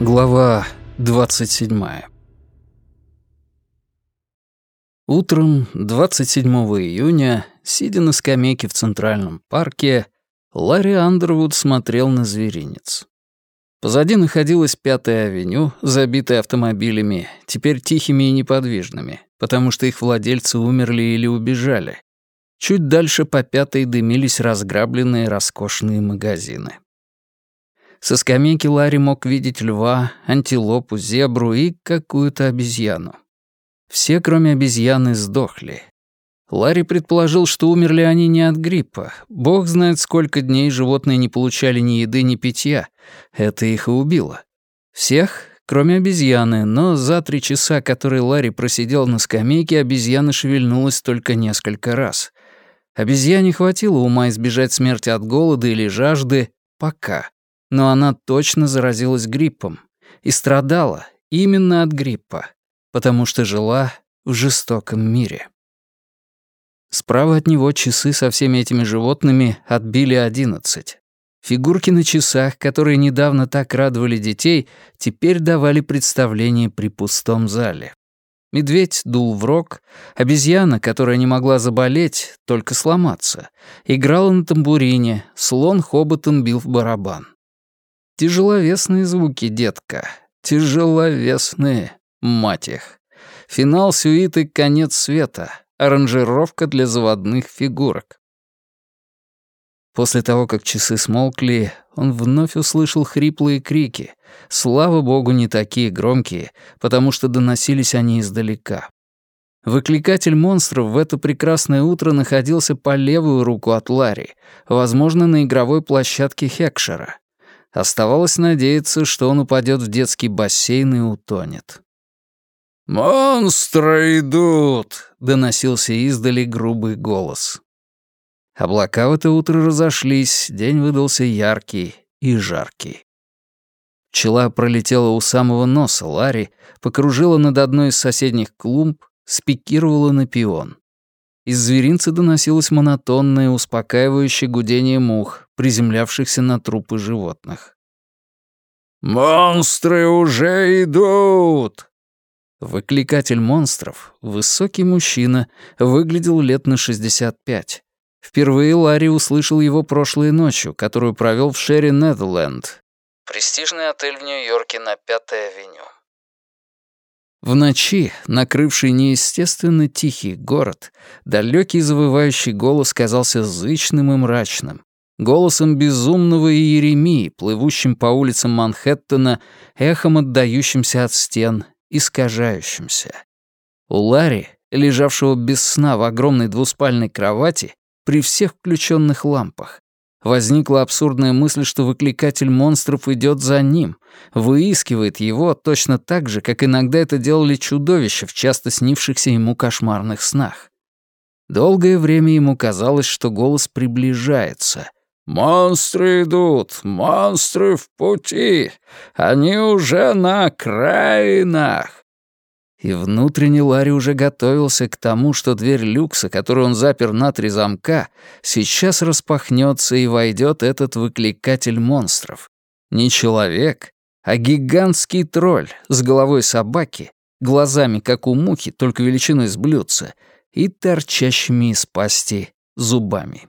Глава 27. Утром 27 июня, сидя на скамейке в Центральном парке, Ларри Андервуд смотрел на зверинец. Позади находилась 5-я авеню, забитая автомобилями, теперь тихими и неподвижными, потому что их владельцы умерли или убежали. Чуть дальше по 5-й дымились разграбленные роскошные магазины. Со скамейки Ларри мог видеть льва, антилопу, зебру и какую-то обезьяну. Все, кроме обезьяны, сдохли. Ларри предположил, что умерли они не от гриппа. Бог знает, сколько дней животные не получали ни еды, ни питья. Это их и убило. Всех, кроме обезьяны, но за 3 часа, которые Ларри просидел на скамейке, обезьяна шевельнулась только несколько раз. Обезьяне хватило ума избежать смерти от голода или жажды пока. Но она точно заразилась гриппом и страдала именно от гриппа, потому что жила в жестоком мире. Справа от него часы со всеми этими животными отбили 11. Фигурки на часах, которые недавно так радовали детей, теперь давали представление при пустом зале. Медведь дул в рог, обезьяна, которая не могла заболеть, только сломаться, играла на тамбурине, слон хоботом бил в барабан. Тяжеловесные звуки, детка. Тяжеловесные, мать их. Финал сюиты «Конец света». Аранжировка для заводных фигурок. После того, как часы смолкли, он вновь услышал хриплые крики. Слава богу, не такие громкие, потому что доносились они издалека. Выкликатель монстров в это прекрасное утро находился по левую руку от Ларри, возможно, на игровой площадке Хекшера. Оставалось надеяться, что он упадет в детский бассейн и утонет. «Монстры идут!» — доносился издали грубый голос. Облака в это утро разошлись, день выдался яркий и жаркий. Пчела пролетела у самого носа Ларри, покружила над одной из соседних клумб, спикировала на пион. Из зверинца доносилось монотонное, успокаивающее гудение мух, приземлявшихся на трупы животных. «Монстры уже идут!» Выкликатель монстров, высокий мужчина, выглядел лет на 65. Впервые Ларри услышал его прошлой ночью, которую провел в Шерри Нетherland. Престижный отель в Нью-Йорке на 5-й авеню. В ночи, накрывший неестественно тихий город, далекий завывающий голос казался зычным и мрачным. Голосом безумного Иеремии, плывущим по улицам Манхэттена, эхом отдающимся от стен, искажающимся. У Ларри, лежавшего без сна в огромной двуспальной кровати, при всех включенных лампах, возникла абсурдная мысль, что выкликатель монстров идет за ним, выискивает его точно так же, как иногда это делали чудовища в часто снившихся ему кошмарных снах. Долгое время ему казалось, что голос приближается. «Монстры идут! Монстры в пути! Они уже на окраинах!» И внутренне Ларри уже готовился к тому, что дверь люкса, которую он запер на 3 замка, сейчас распахнется и войдет этот выкликатель монстров. Не человек, а гигантский тролль с головой собаки, глазами, как у мухи, только величиной с блюдца, и торчащими из пасти зубами.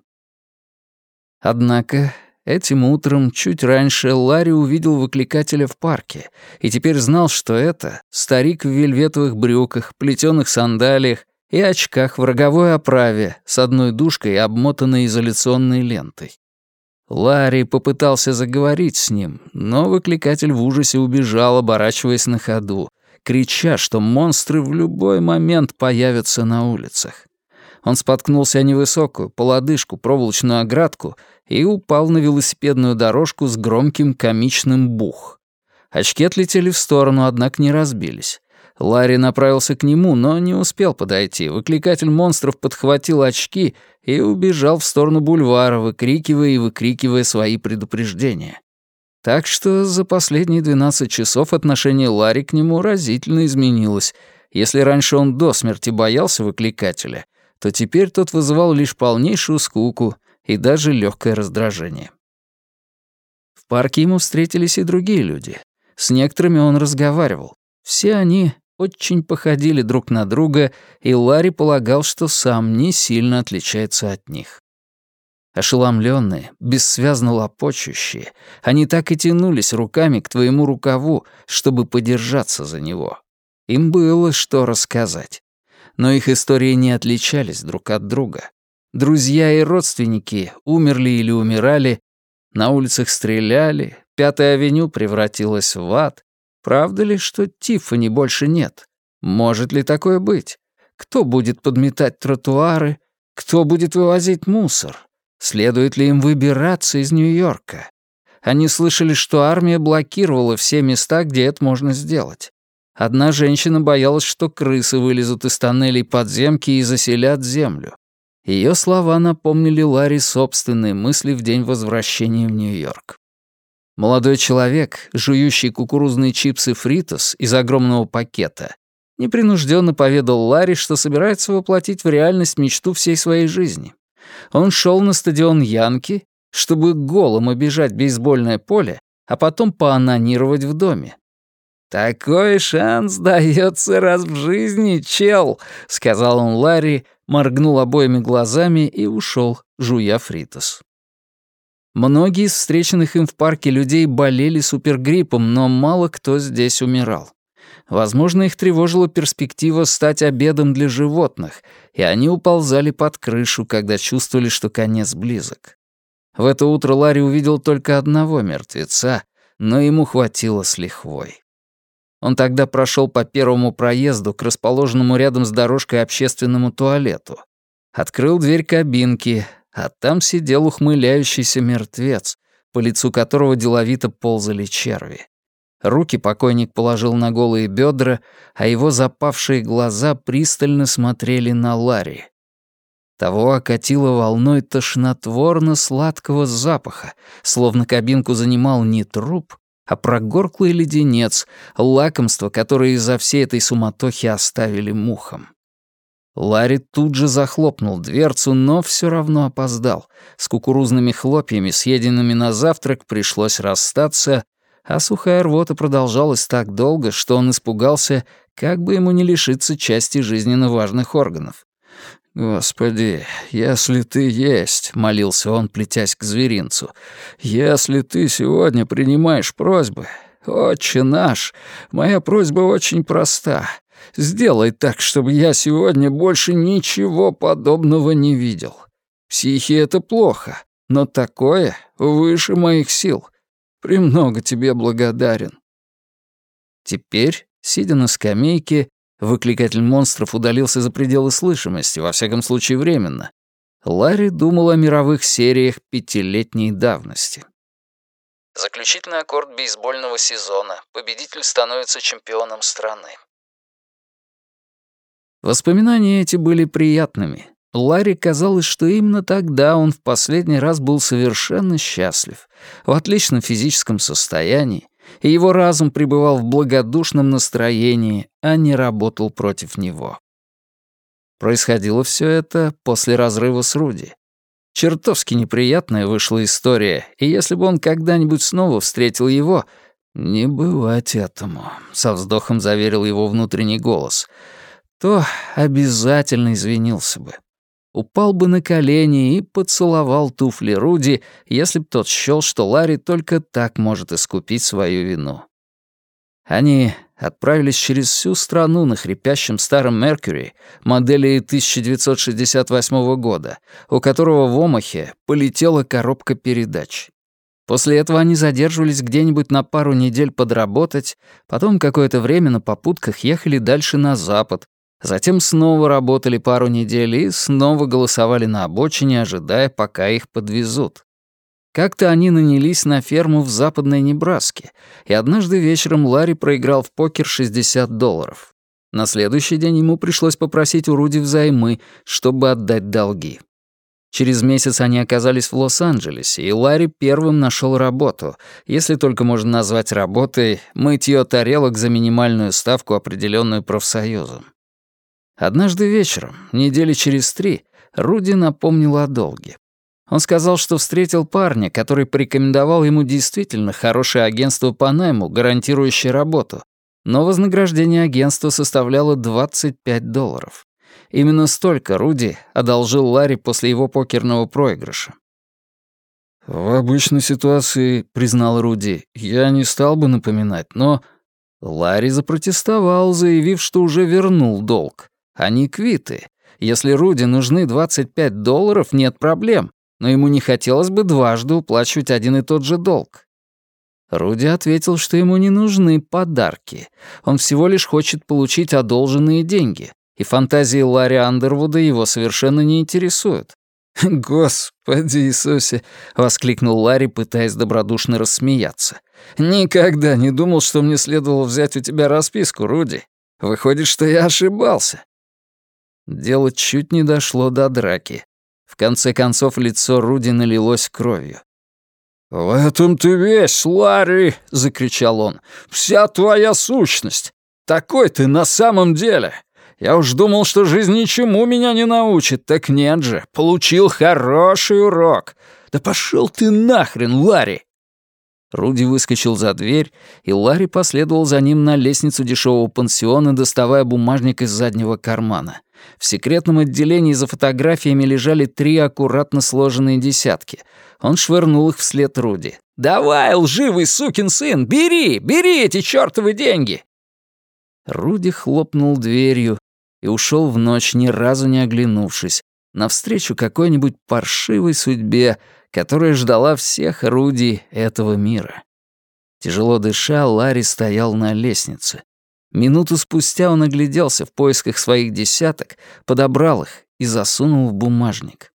Однако этим утром, чуть раньше, Ларри увидел выкликателя в парке и теперь знал, что это старик в вельветовых брюках, плетеных сандалиях и очках в роговой оправе с одной дужкой, обмотанной изоляционной лентой. Ларри попытался заговорить с ним, но выкликатель в ужасе убежал, оборачиваясь на ходу, крича, что монстры в любой момент появятся на улицах. Он споткнулся о невысокую, по лодыжку, проволочную оградку и упал на велосипедную дорожку с громким комичным бух. Очки отлетели в сторону, однако не разбились. Ларри направился к нему, но не успел подойти. Выкликатель монстров подхватил очки и убежал в сторону бульвара, выкрикивая и выкрикивая свои предупреждения. Так что за последние 12 часов отношение Ларри к нему разительно изменилось. Если раньше он до смерти боялся выкликателя, то теперь тот вызывал лишь полнейшую скуку и даже легкое раздражение. В парке ему встретились и другие люди. С некоторыми он разговаривал. Все они очень походили друг на друга, и Ларри полагал, что сам не сильно отличается от них. Ошеломленные, бессвязно лопочущие, они так и тянулись руками к твоему рукаву, чтобы подержаться за него. Им было что рассказать. Но их истории не отличались друг от друга. Друзья и родственники умерли или умирали, на улицах стреляли, Пятая авеню превратилась в ад. Правда ли, что Тиффани больше нет? Может ли такое быть? Кто будет подметать тротуары? Кто будет вывозить мусор? Следует ли им выбираться из Нью-Йорка? Они слышали, что армия блокировала все места, где это можно сделать. Одна женщина боялась, что крысы вылезут из тоннелей подземки и заселят землю. Ее слова напомнили Ларри собственные мысли в день возвращения в Нью-Йорк. Молодой человек, жующий кукурузные чипсы «Фритос» из огромного пакета, непринужденно поведал Ларри, что собирается воплотить в реальность мечту всей своей жизни. Он шел на стадион Янки, чтобы голым обижать бейсбольное поле, а потом поонанировать в доме. «Такой шанс дается раз в жизни, чел», — сказал он Ларри, моргнул обоими глазами и ушел, жуя «Фритос». Многие из встреченных им в парке людей болели супергриппом, но мало кто здесь умирал. Возможно, их тревожила перспектива стать обедом для животных, и они уползали под крышу, когда чувствовали, что конец близок. В это утро Ларри увидел только одного мертвеца, но ему хватило с лихвой. Он тогда прошел по первому проезду к расположенному рядом с дорожкой общественному туалету. Открыл дверь кабинки, а там сидел ухмыляющийся мертвец, по лицу которого деловито ползали черви. Руки покойник положил на голые бедра, а его запавшие глаза пристально смотрели на Ларри. Того окатило волной тошнотворно-сладкого запаха, словно кабинку занимал не труп, а прогорклый леденец, лакомство, которое из-за всей этой суматохи оставили мухам. Ларри тут же захлопнул дверцу, но все равно опоздал. С кукурузными хлопьями, съеденными на завтрак, пришлось расстаться, а сухая рвота продолжалась так долго, что он испугался, как бы ему не лишиться части жизненно важных органов. «Господи, если ты есть», — молился он, плетясь к зверинцу, «если ты сегодня принимаешь просьбы, Отче наш, моя просьба очень проста. Сделай так, чтобы я сегодня больше ничего подобного не видел. Психи — это плохо, но такое выше моих сил. Премного тебе благодарен». Теперь, сидя на скамейке, выкликатель монстров удалился за пределы слышимости, во всяком случае временно. Ларри думал о мировых сериях 5-летней давности. Заключительный аккорд бейсбольного сезона. Победитель становится чемпионом страны. Воспоминания эти были приятными. Ларри казалось, что именно тогда он в последний раз был совершенно счастлив, в отличном физическом состоянии, и его разум пребывал в благодушном настроении, а не работал против него. Происходило все это после разрыва с Руди. Чертовски неприятная вышла история, и если бы он когда-нибудь снова встретил его... «Не бывать этому», — со вздохом заверил его внутренний голос, то обязательно извинился бы. Упал бы на колени и поцеловал туфли Руди, если б тот счёл, что Ларри только так может искупить свою вину. Они отправились через всю страну на хрипящем старом Меркьюри модели 1968 года, у которого в омахе полетела коробка передач. После этого они задерживались где-нибудь на пару недель подработать, потом какое-то время на попутках ехали дальше на запад, затем снова работали пару недель и снова голосовали на обочине, ожидая, пока их подвезут. Как-то они нанялись на ферму в западной Небраске, и однажды вечером Ларри проиграл в покер $60. На следующий день ему пришлось попросить у Руди взаймы, чтобы отдать долги. Через месяц они оказались в Лос-Анджелесе, и Ларри первым нашел работу, если только можно назвать работой мытье тарелок за минимальную ставку, определенную профсоюзом. Однажды вечером, недели через 3, Руди напомнил о долге. Он сказал, что встретил парня, который порекомендовал ему действительно хорошее агентство по найму, гарантирующее работу, но вознаграждение агентства составляло $25. Именно столько Руди одолжил Ларри после его покерного проигрыша. «В обычной ситуации, — признал Руди, — я не стал бы напоминать, но...» Ларри запротестовал, заявив, что уже вернул долг. Они квиты. Если Руди нужны $25, нет проблем, но ему не хотелось бы дважды уплачивать один и тот же долг. Руди ответил, что ему не нужны подарки. Он всего лишь хочет получить одолженные деньги, и фантазии Ларри Андервуда его совершенно не интересуют. «Господи Иисусе!» — воскликнул Ларри, пытаясь добродушно рассмеяться. «Никогда не думал, что мне следовало взять у тебя расписку, Руди. Выходит, что я ошибался». Дело чуть не дошло до драки. В конце концов, лицо Руди налилось кровью. «В этом ты весь, Ларри!» — закричал он. «Вся твоя сущность! Такой ты на самом деле! Я уж думал, что жизнь ничему меня не научит, так нет же, получил хороший урок! Да пошел ты нахрен, Ларри!» Руди выскочил за дверь, и Ларри последовал за ним на лестницу дешевого пансиона, доставая бумажник из заднего кармана. В секретном отделении за фотографиями лежали 3 аккуратно сложенные десятки. Он швырнул их вслед Руди. «Давай, лживый сукин сын, бери эти чёртовы деньги!» Руди хлопнул дверью и ушел в ночь, ни разу не оглянувшись, навстречу какой-нибудь паршивой судьбе, которая ждала всех Руди этого мира. Тяжело дыша, Ларри стоял на лестнице. Минуту спустя он огляделся в поисках своих десяток, подобрал их и засунул в бумажник.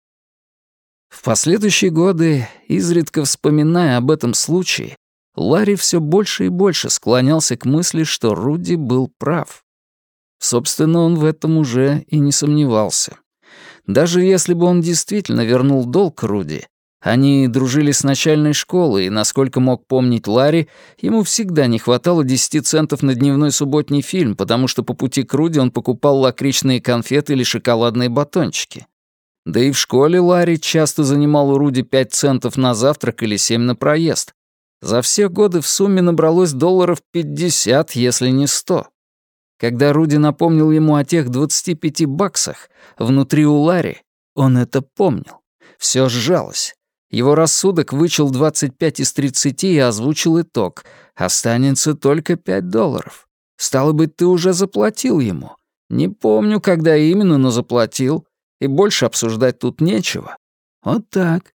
В последующие годы, изредка вспоминая об этом случае, Ларри все больше и больше склонялся к мысли, что Руди был прав. Собственно, он в этом уже и не сомневался. Даже если бы он действительно вернул долг Руди, они дружили с начальной школы, и, насколько мог помнить Ларри, ему всегда не хватало 10 центов на дневной субботний фильм, потому что по пути к Руди он покупал лакричные конфеты или шоколадные батончики. Да и в школе Ларри часто занимал у Руди 5 центов на завтрак или 7 на проезд. За все годы в сумме набралось $50, если не 100. Когда Руди напомнил ему о тех $25, внутри у Ларри он это помнил. Все сжалось. Его рассудок вычел 25 из 30 и озвучил итог. Останется только $5. Стало быть, ты уже заплатил ему. Не помню, когда именно, но заплатил. И больше обсуждать тут нечего. Вот так.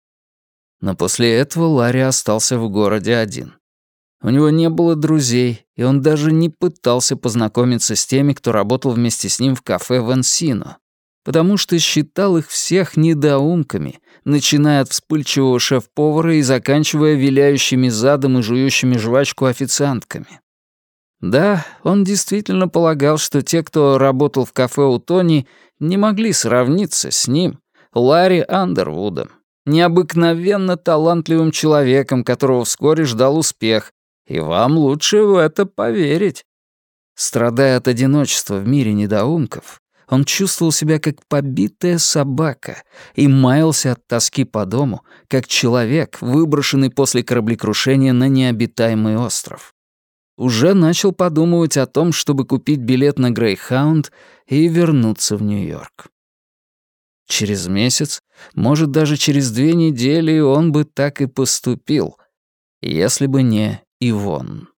Но после этого Ларри остался в городе один. У него не было друзей, и он даже не пытался познакомиться с теми, кто работал вместе с ним в кафе в Энсино, потому что считал их всех недоумками, начиная от вспыльчивого шеф-повара и заканчивая виляющими задом и жующими жвачку официантками. Да, он действительно полагал, что те, кто работал в кафе у Тони, не могли сравниться с ним, Ларри Андервудом, необыкновенно талантливым человеком, которого вскоре ждал успех, и вам лучше в это поверить. Страдая от одиночества в мире недоумков, он чувствовал себя как побитая собака и маялся от тоски по дому, как человек, выброшенный после кораблекрушения на необитаемый остров. Уже начал подумывать о том, чтобы купить билет на Грейхаунд и вернуться в Нью-Йорк. Через месяц, может, даже через 2 недели он бы так и поступил, если бы не Ивонн.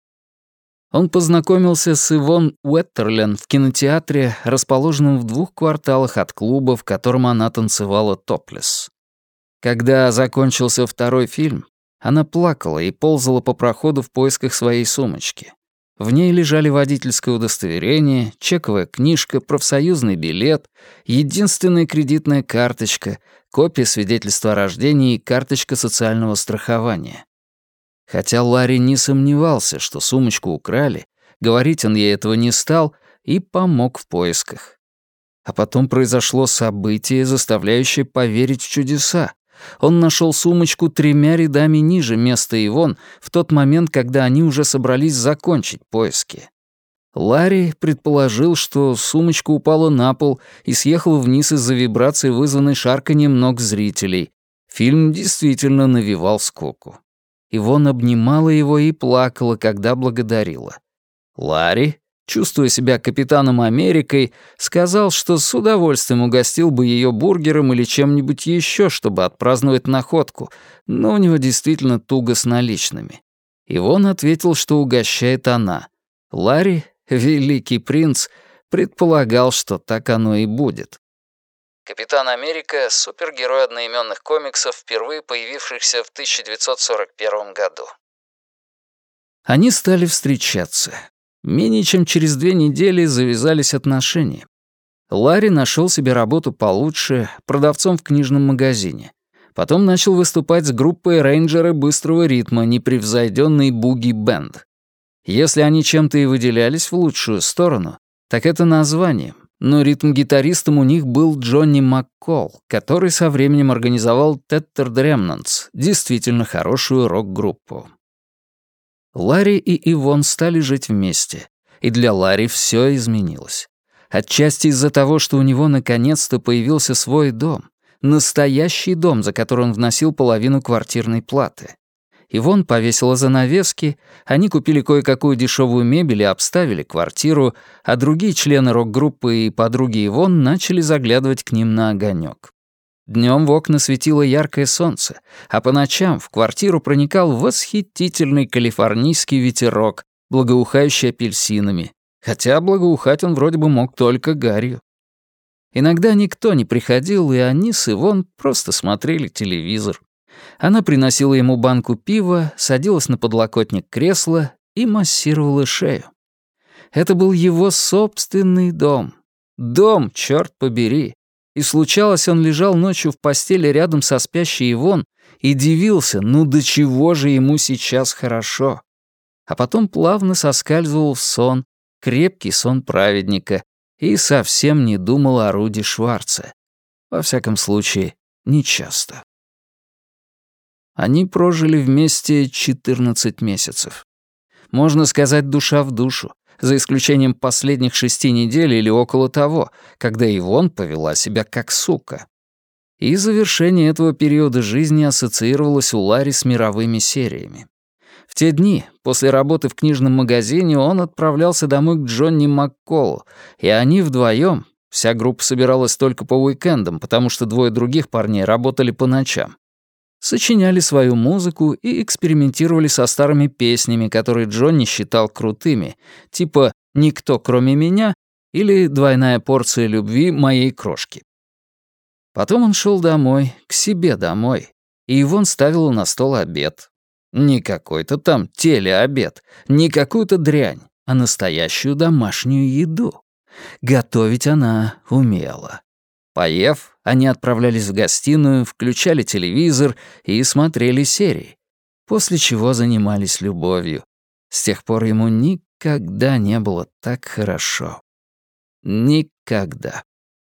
Он познакомился с Ивонн Уэттерлен в кинотеатре, расположенном в 2 кварталах от клуба, в котором она танцевала топлес. Когда закончился 2-й фильм, она плакала и ползала по проходу в поисках своей сумочки. В ней лежали водительское удостоверение, чековая книжка, профсоюзный билет, единственная кредитная карточка, копия свидетельства о рождении и карточка социального страхования. Хотя Ларри не сомневался, что сумочку украли, говорить он ей этого не стал и помог в поисках. А потом произошло событие, заставляющее поверить в чудеса. Он нашел сумочку 3 рядами ниже места Ивонн в тот момент, когда они уже собрались закончить поиски. Ларри предположил, что сумочка упала на пол и съехала вниз из-за вибрации, вызванной шарканьем ног зрителей. Фильм действительно навевал скуку. Ивон обнимала его и плакала, когда благодарила. Ларри, чувствуя себя капитаном Америкой, сказал, что с удовольствием угостил бы ее бургером или чем-нибудь еще, чтобы отпраздновать находку, но у него действительно туго с наличными. Ивон ответил, что угощает она. Ларри, великий принц, предполагал, что так оно и будет. Капитан Америка — супергерой одноименных комиксов, впервые появившихся в 1941 году. Они стали встречаться. Менее чем через 2 недели завязались отношения. Ларри нашел себе работу получше, продавцом в книжном магазине. Потом начал выступать с группой рейнджеры быстрого ритма, непревзойденный буги-бенд. Если они чем-то и выделялись в лучшую сторону, так это названием. Но ритм-гитаристом у них был Джонни Маккол, который со временем организовал Tettered Remnants, действительно хорошую рок-группу. Ларри и Ивон стали жить вместе, и для Ларри все изменилось. Отчасти из-за того, что у него наконец-то появился свой дом, настоящий дом, за который он вносил половину квартирной платы. Ивон повесила занавески, они купили кое-какую дешевую мебель и обставили квартиру, а другие члены рок-группы и подруги Ивон начали заглядывать к ним на огонек. Днем в окна светило яркое солнце, а по ночам в квартиру проникал восхитительный калифорнийский ветерок, благоухающий апельсинами, хотя благоухать он вроде бы мог только гарью. Иногда никто не приходил, и они с Ивон просто смотрели телевизор. Она приносила ему банку пива, садилась на подлокотник кресла и массировала шею. Это был его собственный дом. Дом, черт побери. И случалось, он лежал ночью в постели рядом со спящей Ивон и дивился, ну до чего же ему сейчас хорошо. А потом плавно соскальзывал в сон, крепкий сон праведника, и совсем не думал о Руди Шварце. Во всяком случае, нечасто. Они прожили вместе 14 месяцев. Можно сказать, душа в душу, за исключением последних 6 недель или около того, когда Ивон повела себя как сука. И завершение этого периода жизни ассоциировалось у Ларри с мировыми сериями. В те дни, после работы в книжном магазине, он отправлялся домой к Джонни Макколу, и они вдвоем, вся группа собиралась только по уикендам, потому что 2 других парней работали по ночам, сочиняли свою музыку и экспериментировали со старыми песнями, которые Джонни считал крутыми, типа «Никто, кроме меня» или «Двойная порция любви моей крошки». Потом он шел домой, к себе домой, и Ивон ставила на стол обед. Не какой-то там телеобед, не какую-то дрянь, а настоящую домашнюю еду. Готовить она умела. Поев, они отправлялись в гостиную, включали телевизор и смотрели серии, после чего занимались любовью. С тех пор ему никогда не было так хорошо. Никогда.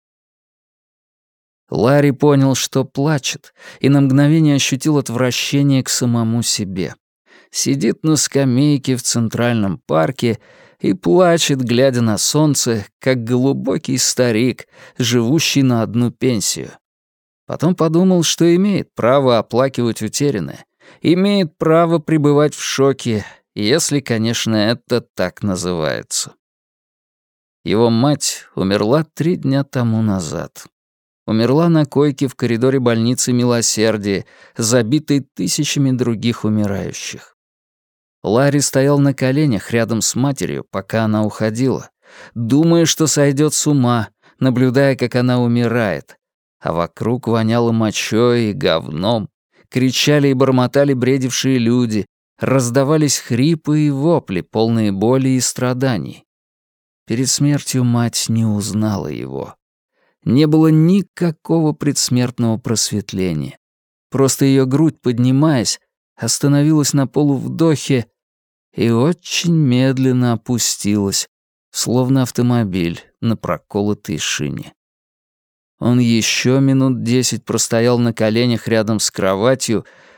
Ларри понял, что плачет, и на мгновение ощутил отвращение к самому себе. Сидит на скамейке в Центральном парке и плачет, глядя на солнце, как глубокий старик, живущий на одну пенсию. Потом подумал, что имеет право оплакивать утерянное, имеет право пребывать в шоке, если, конечно, это так называется. Его мать умерла 3 дня тому назад. Умерла на койке в коридоре больницы Милосердия, забитой тысячами других умирающих. Ларри стоял на коленях рядом с матерью, пока она уходила, думая, что сойдет с ума, наблюдая, как она умирает, а вокруг воняло мочой и говном, кричали и бормотали бредившие люди, раздавались хрипы и вопли, полные боли и страданий. Перед смертью мать не узнала его. Не было никакого предсмертного просветления. Просто ее грудь, поднимаясь, остановилась на полувдохе и очень медленно опустилась, словно автомобиль на проколотой шине. Он еще минут 10 простоял на коленях рядом с кроватью,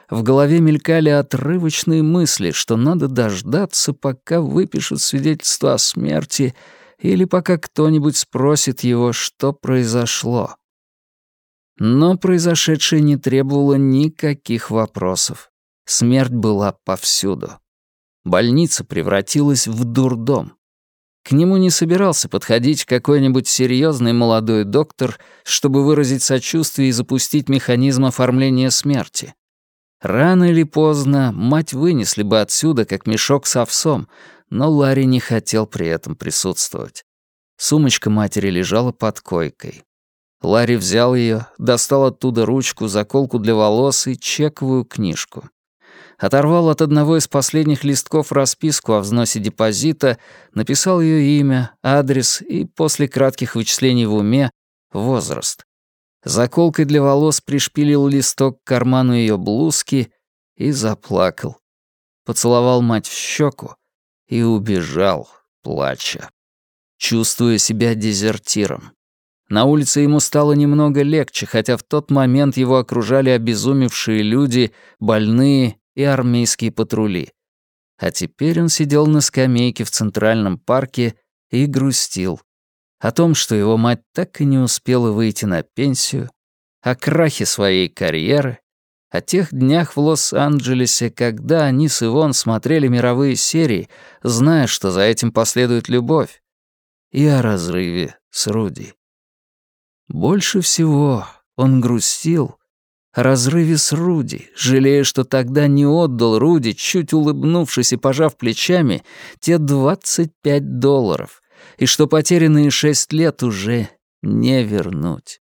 В голове мелькали отрывочные мысли, что надо дождаться, пока выпишут свидетельство о смерти или пока кто-нибудь спросит его, что произошло. Но произошедшее не требовало никаких вопросов. Смерть была повсюду. Больница превратилась в дурдом. К нему не собирался подходить какой-нибудь серьезный молодой доктор, чтобы выразить сочувствие и запустить механизм оформления смерти. Рано или поздно мать вынесли бы отсюда, как мешок с овсом, но Ларри не хотел при этом присутствовать. Сумочка матери лежала под койкой. Ларри взял ее, достал оттуда ручку, заколку для волос и чековую книжку. Оторвал от одного из последних листков расписку о взносе депозита, написал ее имя, адрес и, после кратких вычислений в уме, возраст. Заколкой для волос пришпилил листок к карману ее блузки и заплакал. Поцеловал мать в щеку и убежал, плача, чувствуя себя дезертиром. На улице ему стало немного легче, хотя в тот момент его окружали обезумевшие люди, больные и армейские патрули. А теперь он сидел на скамейке в Центральном парке и грустил. О том, что его мать так и не успела выйти на пенсию, о крахе своей карьеры, о тех днях в Лос-Анджелесе, когда они с Ивон смотрели мировые серии, зная, что за этим последует любовь, и о разрыве с Руди. Больше всего он грустил о разрыве с Руди, жалея, что тогда не отдал Руди, чуть улыбнувшись и пожав плечами, те $25, и что потерянные 6 лет уже не вернуть.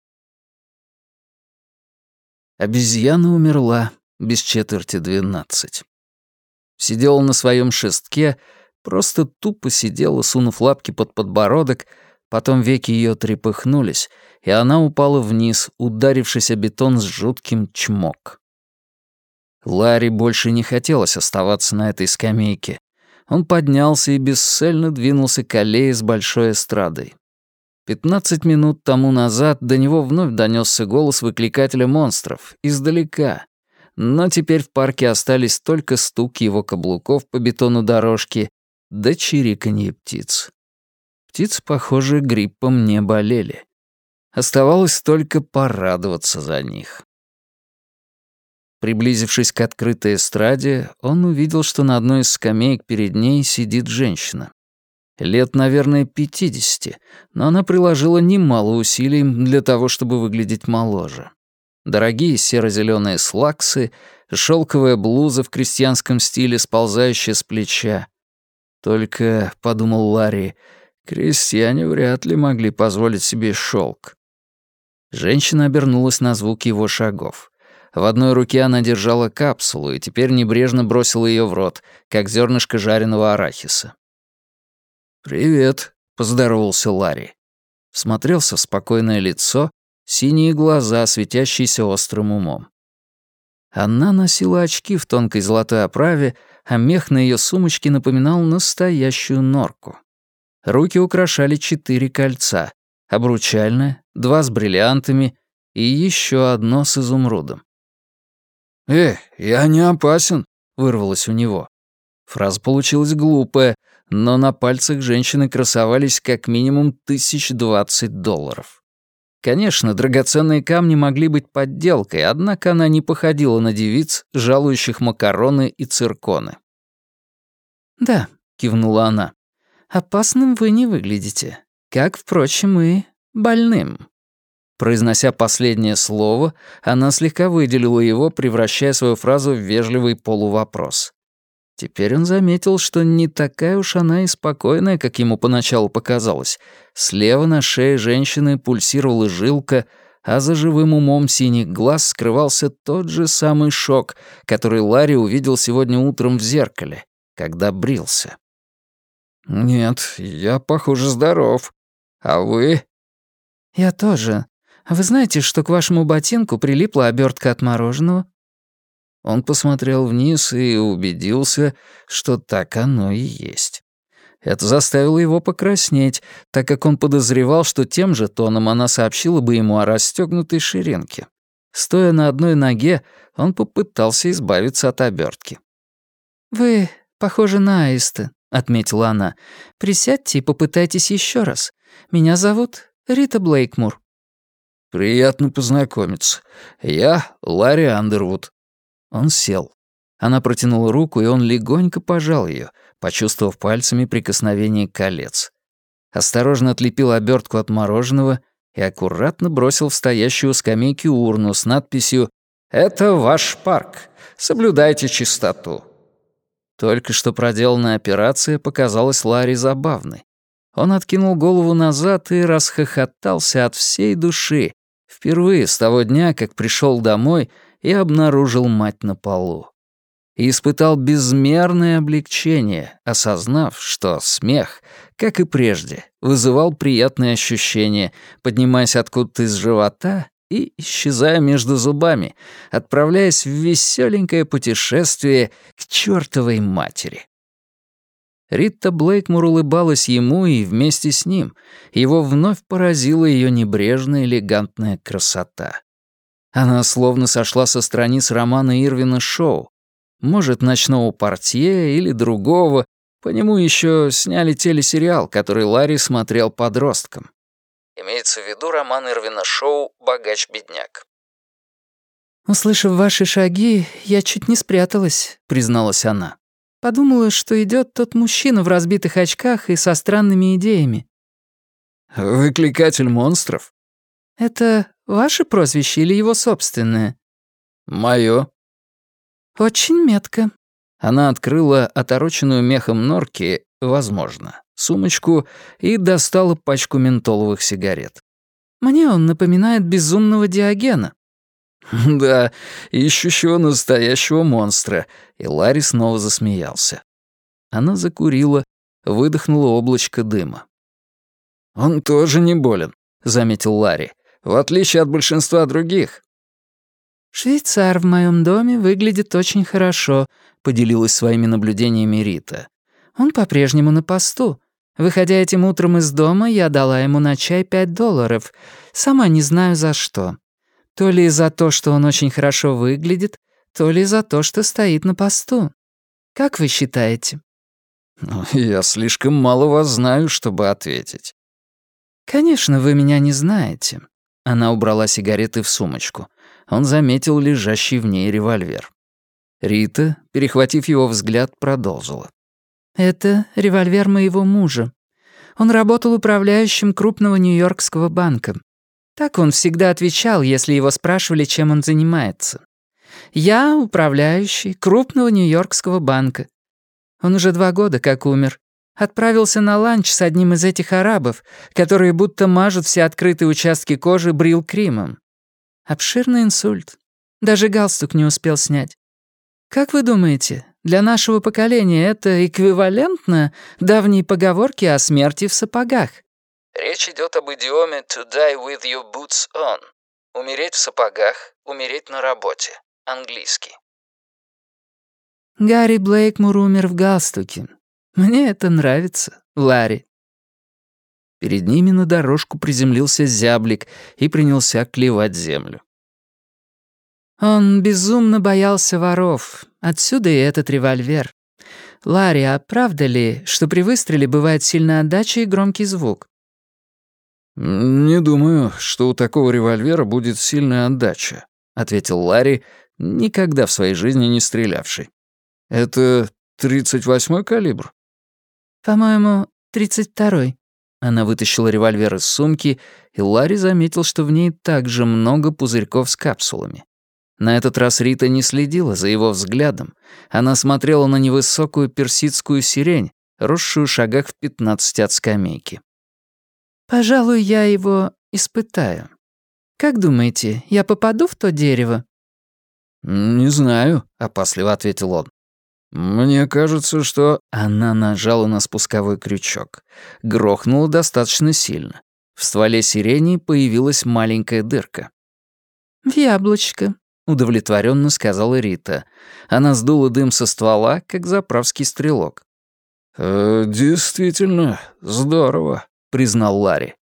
Обезьяна умерла без 11:45. Сидела на своем шестке, просто тупо сидела, сунув лапки под подбородок, потом веки ее трепыхнулись, и она упала вниз, ударившись о бетон с жутким чмок. Ларри больше не хотелось оставаться на этой скамейке. Он поднялся и бесцельно двинулся к аллее с большой эстрадой. 15 минут тому назад до него вновь донесся голос выкликателя монстров, издалека. Но теперь в парке остались только стук его каблуков по бетону дорожки да чириканье птиц. Птицы, похоже, гриппом не болели. Оставалось только порадоваться за них. Приблизившись к открытой эстраде, он увидел, что на одной из скамеек перед ней сидит женщина. Лет, наверное, 50, но она приложила немало усилий для того, чтобы выглядеть моложе. Дорогие серо-зелёные слаксы, шелковая блуза в крестьянском стиле, сползающая с плеча. Только, — подумал Ларри, — крестьяне вряд ли могли позволить себе шелк. Женщина обернулась на звук его шагов. В одной руке она держала капсулу и теперь небрежно бросила ее в рот, как зернышко жареного арахиса. «Привет», — поздоровался Ларри. Смотрелся в спокойное лицо, синие глаза, светящиеся острым умом. Она носила очки в тонкой золотой оправе, а мех на ее сумочке напоминал настоящую норку. Руки украшали 4 кольца, обручальное, 2 с бриллиантами и еще одно с изумрудом. Я не опасен», — вырвалось у него. Фраза получилась глупая, но на пальцах женщины красовались как минимум $1020. Конечно, драгоценные камни могли быть подделкой, однако она не походила на девиц, жалующих макароны и цирконы. «Да», — кивнула она, — «опасным вы не выглядите, как, впрочем, и больным». Произнося последнее слово, она слегка выделила его, превращая свою фразу в вежливый полувопрос. Теперь он заметил, что не такая уж она и спокойная, как ему поначалу показалось. Слева на шее женщины пульсировала жилка, а за живым умом синих глаз скрывался тот же самый шок, который Ларри увидел сегодня утром в зеркале, когда брился. «Нет, я, похоже, здоров. А вы?» «Я тоже. А вы знаете, что к вашему ботинку прилипла обертка от мороженого?» Он посмотрел вниз и убедился, что так оно и есть. Это заставило его покраснеть, так как он подозревал, что тем же тоном она сообщила бы ему о расстёгнутой ширинке. Стоя на одной ноге, он попытался избавиться от обертки. «Вы похожи на аиста», — отметила она. «Присядьте и попытайтесь еще раз. Меня зовут Рита Блейкмур». «Приятно познакомиться. Я Ларри Андервуд». Он сел. Она протянула руку, и он легонько пожал ее, почувствовав пальцами прикосновение колец. Осторожно отлепил обертку от мороженого и аккуратно бросил в стоящую у скамейки урну с надписью «Это ваш парк. Соблюдайте чистоту». Только что проделанная операция показалась Ларри забавной. Он откинул голову назад и расхохотался от всей души, впервые с того дня, как пришел домой и обнаружил мать на полу. И испытал безмерное облегчение, осознав, что смех, как и прежде, вызывал приятные ощущения, поднимаясь откуда-то из живота и исчезая между зубами, отправляясь в веселенькое путешествие к чертовой матери. Рита Блейкмур улыбалась ему и вместе с ним. Его вновь поразила ее небрежная элегантная красота. Она словно сошла со страниц романа Ирвина Шоу, может, «Ночного портье» или другого. По нему еще сняли телесериал, который Ларри смотрел подростком. Имеется в виду роман Ирвина Шоу «Богач-бедняк». «Услышав ваши шаги, я чуть не спряталась», — призналась она. «Подумала, что идет тот мужчина в разбитых очках и со странными идеями». «Выкликатель монстров?» «Это ваше прозвище или его собственное?» «Моё». «Очень метко». Она открыла отороченную мехом норки, возможно, сумочку и достала пачку ментоловых сигарет. «Мне он напоминает безумного Диогена». «Да, ищущего настоящего монстра», и Ларри снова засмеялся. Она закурила, выдохнула облачко дыма. «Он тоже не болен», — заметил Ларри, «в отличие от большинства других». «Швейцар в моем доме выглядит очень хорошо», — поделилась своими наблюдениями Рита. «Он по-прежнему на посту. Выходя этим утром из дома, я дала ему на чай $5. Сама не знаю за что. То ли за то, что он очень хорошо выглядит, то ли за то, что стоит на посту. Как вы считаете?» «Я слишком мало вас знаю, чтобы ответить». «Конечно, вы меня не знаете». Она убрала сигареты в сумочку. Он заметил лежащий в ней револьвер. Рита, перехватив его взгляд, продолжила. «Это револьвер моего мужа. Он работал управляющим крупного нью-йоркского банка. Так он всегда отвечал, если его спрашивали, чем он занимается. Я управляющий крупного нью-йоркского банка. Он уже 2 года как умер. Отправился на ланч с одним из этих арабов, которые будто мажут все открытые участки кожи брил-кримом. Обширный инсульт. Даже галстук не успел снять. Как вы думаете, для нашего поколения это эквивалентно давней поговорке о смерти в сапогах?» Речь идет об идиоме «to die with your boots on». Умереть в сапогах, умереть на работе. Английский. Гарри Блейкмур умер в галстуке. Мне это нравится, Ларри. Перед ними на дорожку приземлился зяблик и принялся клевать землю. Он безумно боялся воров. Отсюда и этот револьвер. Ларри, а правда ли, что при выстреле бывает сильная отдача и громкий звук? «Не думаю, что у такого револьвера будет сильная отдача», — ответил Ларри, никогда в своей жизни не стрелявший. «Это 38-й калибр?» «По-моему, 32-й». Она вытащила револьвер из сумки, и Ларри заметил, что в ней также много пузырьков с капсулами. На этот раз Рита не следила за его взглядом. Она смотрела на невысокую персидскую сирень, росшую в шагах в 15 от скамейки. «Пожалуй, я его испытаю. Как думаете, я попаду в то дерево?» «Не знаю», — опасливо ответил он. «Мне кажется, что...» Она нажала на спусковой крючок. Грохнула достаточно сильно. В стволе сирени появилась маленькая дырка. «В яблочко», — удовлетворенно сказала Рита. Она сдула дым со ствола, как заправский стрелок. «Действительно, здорово», — признал Ларри.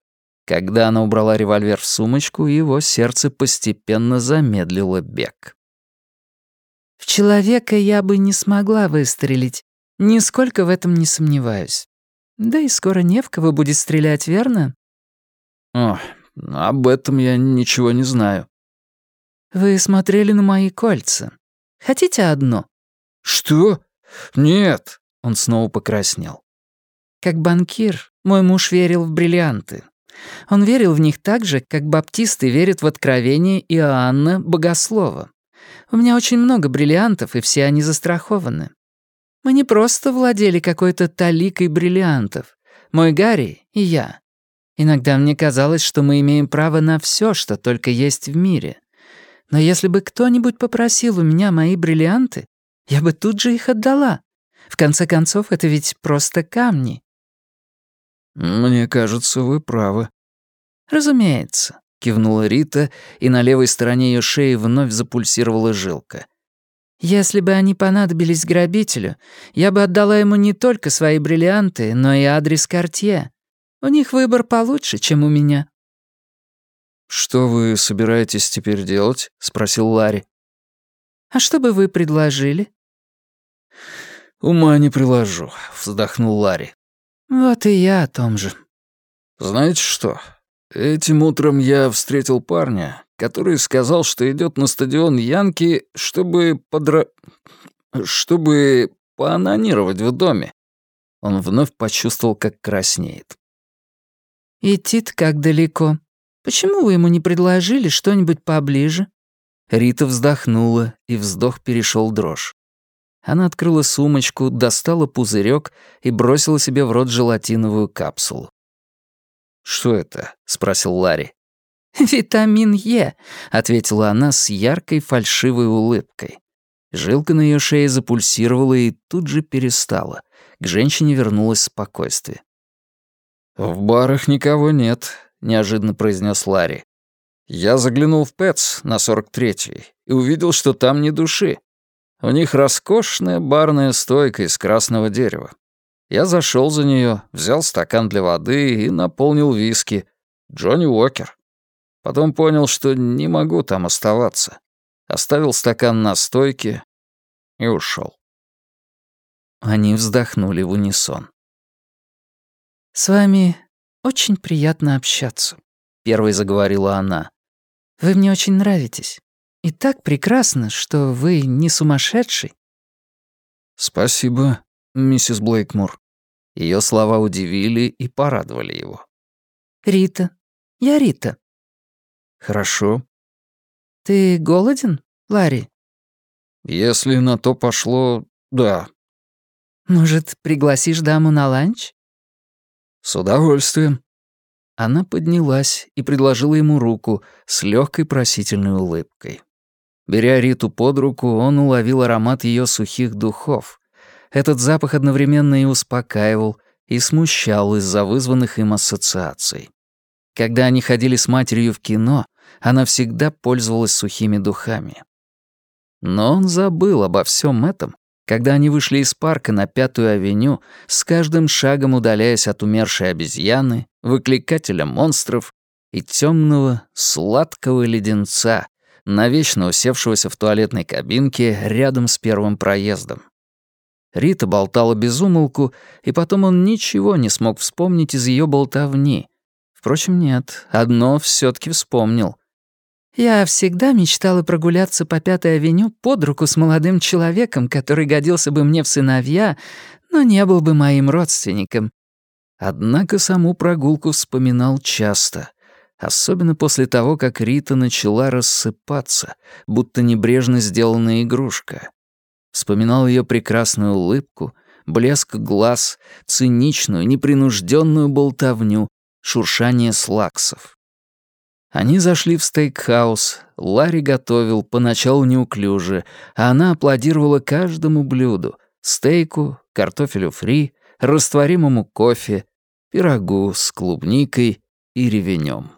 Когда она убрала револьвер в сумочку, его сердце постепенно замедлило бег. «В человека я бы не смогла выстрелить. Нисколько в этом не сомневаюсь. Да и скоро не в кого будет стрелять, верно?» «О, об этом я ничего не знаю». «Вы смотрели на мои кольца. Хотите одно?» «Что? Нет!» — он снова покраснел. Как банкир, мой муж верил в бриллианты. Он верил в них так же, как баптисты верят в откровение Иоанна Богослова. У меня очень много бриллиантов, и все они застрахованы. Мы не просто владели какой-то таликой бриллиантов. Мой Гарри и я. Иногда мне казалось, что мы имеем право на все, что только есть в мире. Но если бы кто-нибудь попросил у меня мои бриллианты, я бы тут же их отдала. В конце концов, это ведь просто камни. «Мне кажется, вы правы». «Разумеется», — кивнула Рита, и на левой стороне ее шеи вновь запульсировала жилка. «Если бы они понадобились грабителю, я бы отдала ему не только свои бриллианты, но и адрес Кортье. У них выбор получше, чем у меня». «Что вы собираетесь теперь делать?» — спросил Ларри. «А что бы вы предложили?» «Ума не приложу», — вздохнул Ларри. «Вот и я о том же». «Знаете что? Этим утром я встретил парня, который сказал, что идет на стадион Янки, чтобы поонанировать в доме». Он вновь почувствовал, как краснеет. «Идти-то как далеко. Почему вы ему не предложили что-нибудь поближе?» Рита вздохнула, и вздох перешел дрожь. Она открыла сумочку, достала пузырек и бросила себе в рот желатиновую капсулу. «Что это?» — спросил Ларри. «Витамин Е», — ответила она с яркой фальшивой улыбкой. Жилка на ее шее запульсировала и тут же перестала. К женщине вернулось спокойствие. «В барах никого нет», — неожиданно произнес Ларри. «Я заглянул в Пэтс на 43-й и увидел, что там ни души. У них роскошная барная стойка из красного дерева. Я зашел за нее, взял стакан для воды и наполнил виски. Джонни Уокер. Потом понял, что не могу там оставаться. Оставил стакан на стойке и ушел». Они вздохнули в унисон. «С вами очень приятно общаться», — первой заговорила она. «Вы мне очень нравитесь. И так прекрасно, что вы не сумасшедший». «Спасибо, миссис Блейкмур». Ее слова удивили и порадовали его. «Рита. Я Рита». «Хорошо. «Ты голоден, Ларри?» Если на то пошло, да». «Может, пригласишь даму на ланч?» «С удовольствием». Она поднялась и предложила ему руку с легкой просительной улыбкой. Беря Риту под руку, он уловил аромат ее сухих духов. Этот запах одновременно и успокаивал, и смущал из-за вызванных им ассоциаций. Когда они ходили с матерью в кино, она всегда пользовалась сухими духами. Но он забыл обо всем этом, когда они вышли из парка на 5-ю авеню, с каждым шагом удаляясь от умершей обезьяны, выкликателя монстров и темного сладкого леденца, навечно усевшегося в туалетной кабинке рядом с первым проездом. Рита болтала без умолку, и потом он ничего не смог вспомнить из ее болтовни. Впрочем, нет, одно все-таки вспомнил. «Я всегда мечтала прогуляться по 5-й авеню под руку с молодым человеком, который годился бы мне в сыновья, но не был бы моим родственником». Однако саму прогулку вспоминал часто, особенно после того, как Рита начала рассыпаться, будто небрежно сделанная игрушка. Вспоминал ее прекрасную улыбку, блеск глаз, циничную, непринужденную болтовню, шуршание слаксов. Они зашли в стейкхаус. Ларри готовил, поначалу неуклюже, а она аплодировала каждому блюду — стейку, картофелю фри, растворимому кофе, пирогу с клубникой и ревенем.